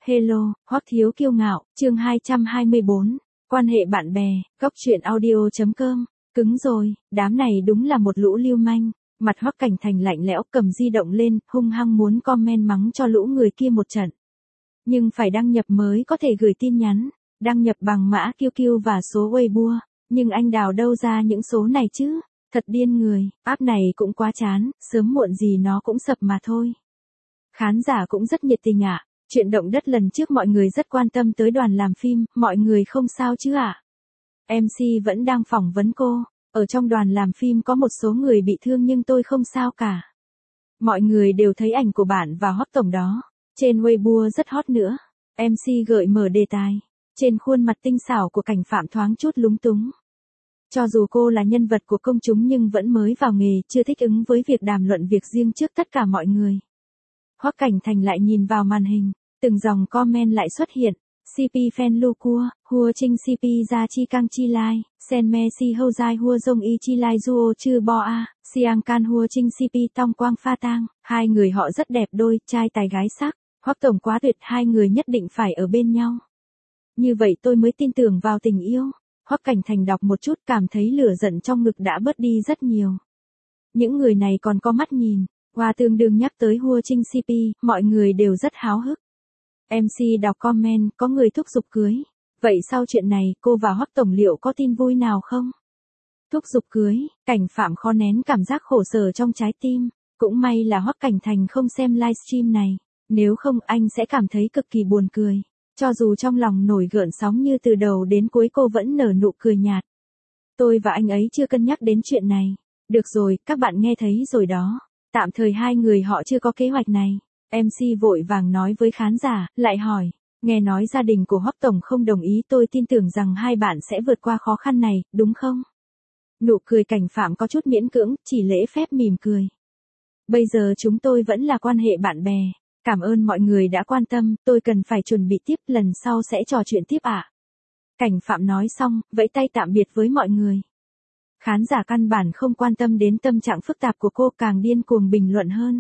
Hello, Hoắc Thiếu Kiêu Ngạo, chương 224, quan hệ bạn bè, góc truyện audio.com, cứng rồi, đám này đúng là một lũ lưu manh, mặt Hoắc Cảnh Thành lạnh lẽo cầm di động lên, hung hăng muốn comment mắng cho lũ người kia một trận. Nhưng phải đăng nhập mới có thể gửi tin nhắn, đăng nhập bằng mã QQ và số Weibo, nhưng anh đào đâu ra những số này chứ, thật điên người, app này cũng quá chán, sớm muộn gì nó cũng sập mà thôi. Khán giả cũng rất nhiệt tình ạ. Chuyện động đất lần trước mọi người rất quan tâm tới đoàn làm phim, mọi người không sao chứ ạ? MC vẫn đang phỏng vấn cô, ở trong đoàn làm phim có một số người bị thương nhưng tôi không sao cả. Mọi người đều thấy ảnh của bạn và Hoắc tổng đó, trên Weibo rất hot nữa. MC gợi mở đề tài, trên khuôn mặt tinh xảo của Cảnh Phạm thoáng chút lúng túng. Cho dù cô là nhân vật của công chúng nhưng vẫn mới vào nghề, chưa thích ứng với việc đàm luận việc riêng trước tất cả mọi người. Hoắc Cảnh Thành lại nhìn vào màn hình. Từng dòng comment lại xuất hiện, CP fan lu cua, hua trinh CP ra chi căng chi lai, sen me si hâu dai hua dông y chi lai duo chư bo a, siang can hua trinh CP tong quang pha tang, hai người họ rất đẹp đôi, trai tài gái sắc, Hoắc tổng quá tuyệt, hai người nhất định phải ở bên nhau. Như vậy tôi mới tin tưởng vào tình yêu. Hoắc Cảnh Thành đọc một chút cảm thấy lửa giận trong ngực đã bớt đi rất nhiều. Những người này còn có mắt nhìn, Hoa tương đương nhắc tới hua trinh CP, mọi người đều rất háo hức. MC đọc comment, có người thúc giục cưới. Vậy sau chuyện này, cô và Hoắc tổng liệu có tin vui nào không? Thúc giục cưới, Cảnh Phạm khó nén cảm giác khổ sở trong trái tim. Cũng may là Hoắc Cảnh Thành không xem livestream này. Nếu không anh sẽ cảm thấy cực kỳ buồn cười. Cho dù trong lòng nổi gợn sóng như từ đầu đến cuối cô vẫn nở nụ cười nhạt. Tôi và anh ấy chưa cân nhắc đến chuyện này. Được rồi, các bạn nghe thấy rồi đó. Tạm thời hai người họ chưa có kế hoạch này. MC vội vàng nói với khán giả, lại hỏi, nghe nói gia đình của Hoắc tổng không đồng ý, tôi tin tưởng rằng hai bạn sẽ vượt qua khó khăn này, đúng không? Nụ cười Cảnh Phạm có chút miễn cưỡng, chỉ lễ phép mỉm cười. Bây giờ chúng tôi vẫn là quan hệ bạn bè. Cảm ơn mọi người đã quan tâm, tôi cần phải chuẩn bị tiếp, lần sau sẽ trò chuyện tiếp ạ. Cảnh Phạm nói xong, vẫy tay tạm biệt với mọi người. Khán giả căn bản không quan tâm đến tâm trạng phức tạp của cô, càng điên cuồng bình luận hơn.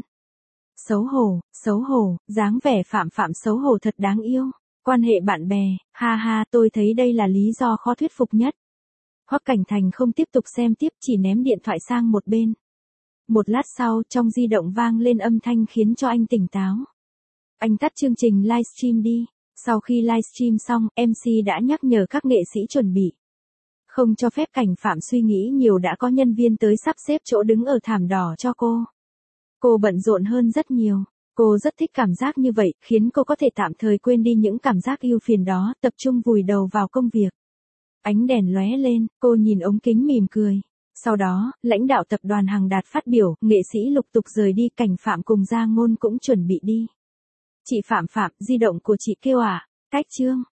Xấu hổ, dáng vẻ Phạm xấu hổ thật đáng yêu. Quan hệ bạn bè, ha ha, tôi thấy đây là lý do khó thuyết phục nhất. Hoắc Cảnh Thành không tiếp tục xem tiếp, chỉ ném điện thoại sang một bên. Một lát sau, trong di động vang lên âm thanh khiến cho anh tỉnh táo. Anh tắt chương trình livestream đi. Sau khi livestream xong, MC đã nhắc nhở các nghệ sĩ chuẩn bị. Không cho phép Cảnh Phạm suy nghĩ nhiều, đã có nhân viên tới sắp xếp chỗ đứng ở thảm đỏ cho cô. Cô bận rộn hơn rất nhiều. Cô rất thích cảm giác như vậy, khiến cô có thể tạm thời quên đi những cảm giác ưu phiền đó, tập trung vùi đầu vào công việc. Ánh đèn lóe lên, cô nhìn ống kính mỉm cười. Sau đó, lãnh đạo tập đoàn Hằng Đạt phát biểu, nghệ sĩ lục tục rời đi, Cảnh Phạm cùng Gia Ngôn cũng chuẩn bị đi. Chị Phạm, di động của chị kêu à? Cách chương.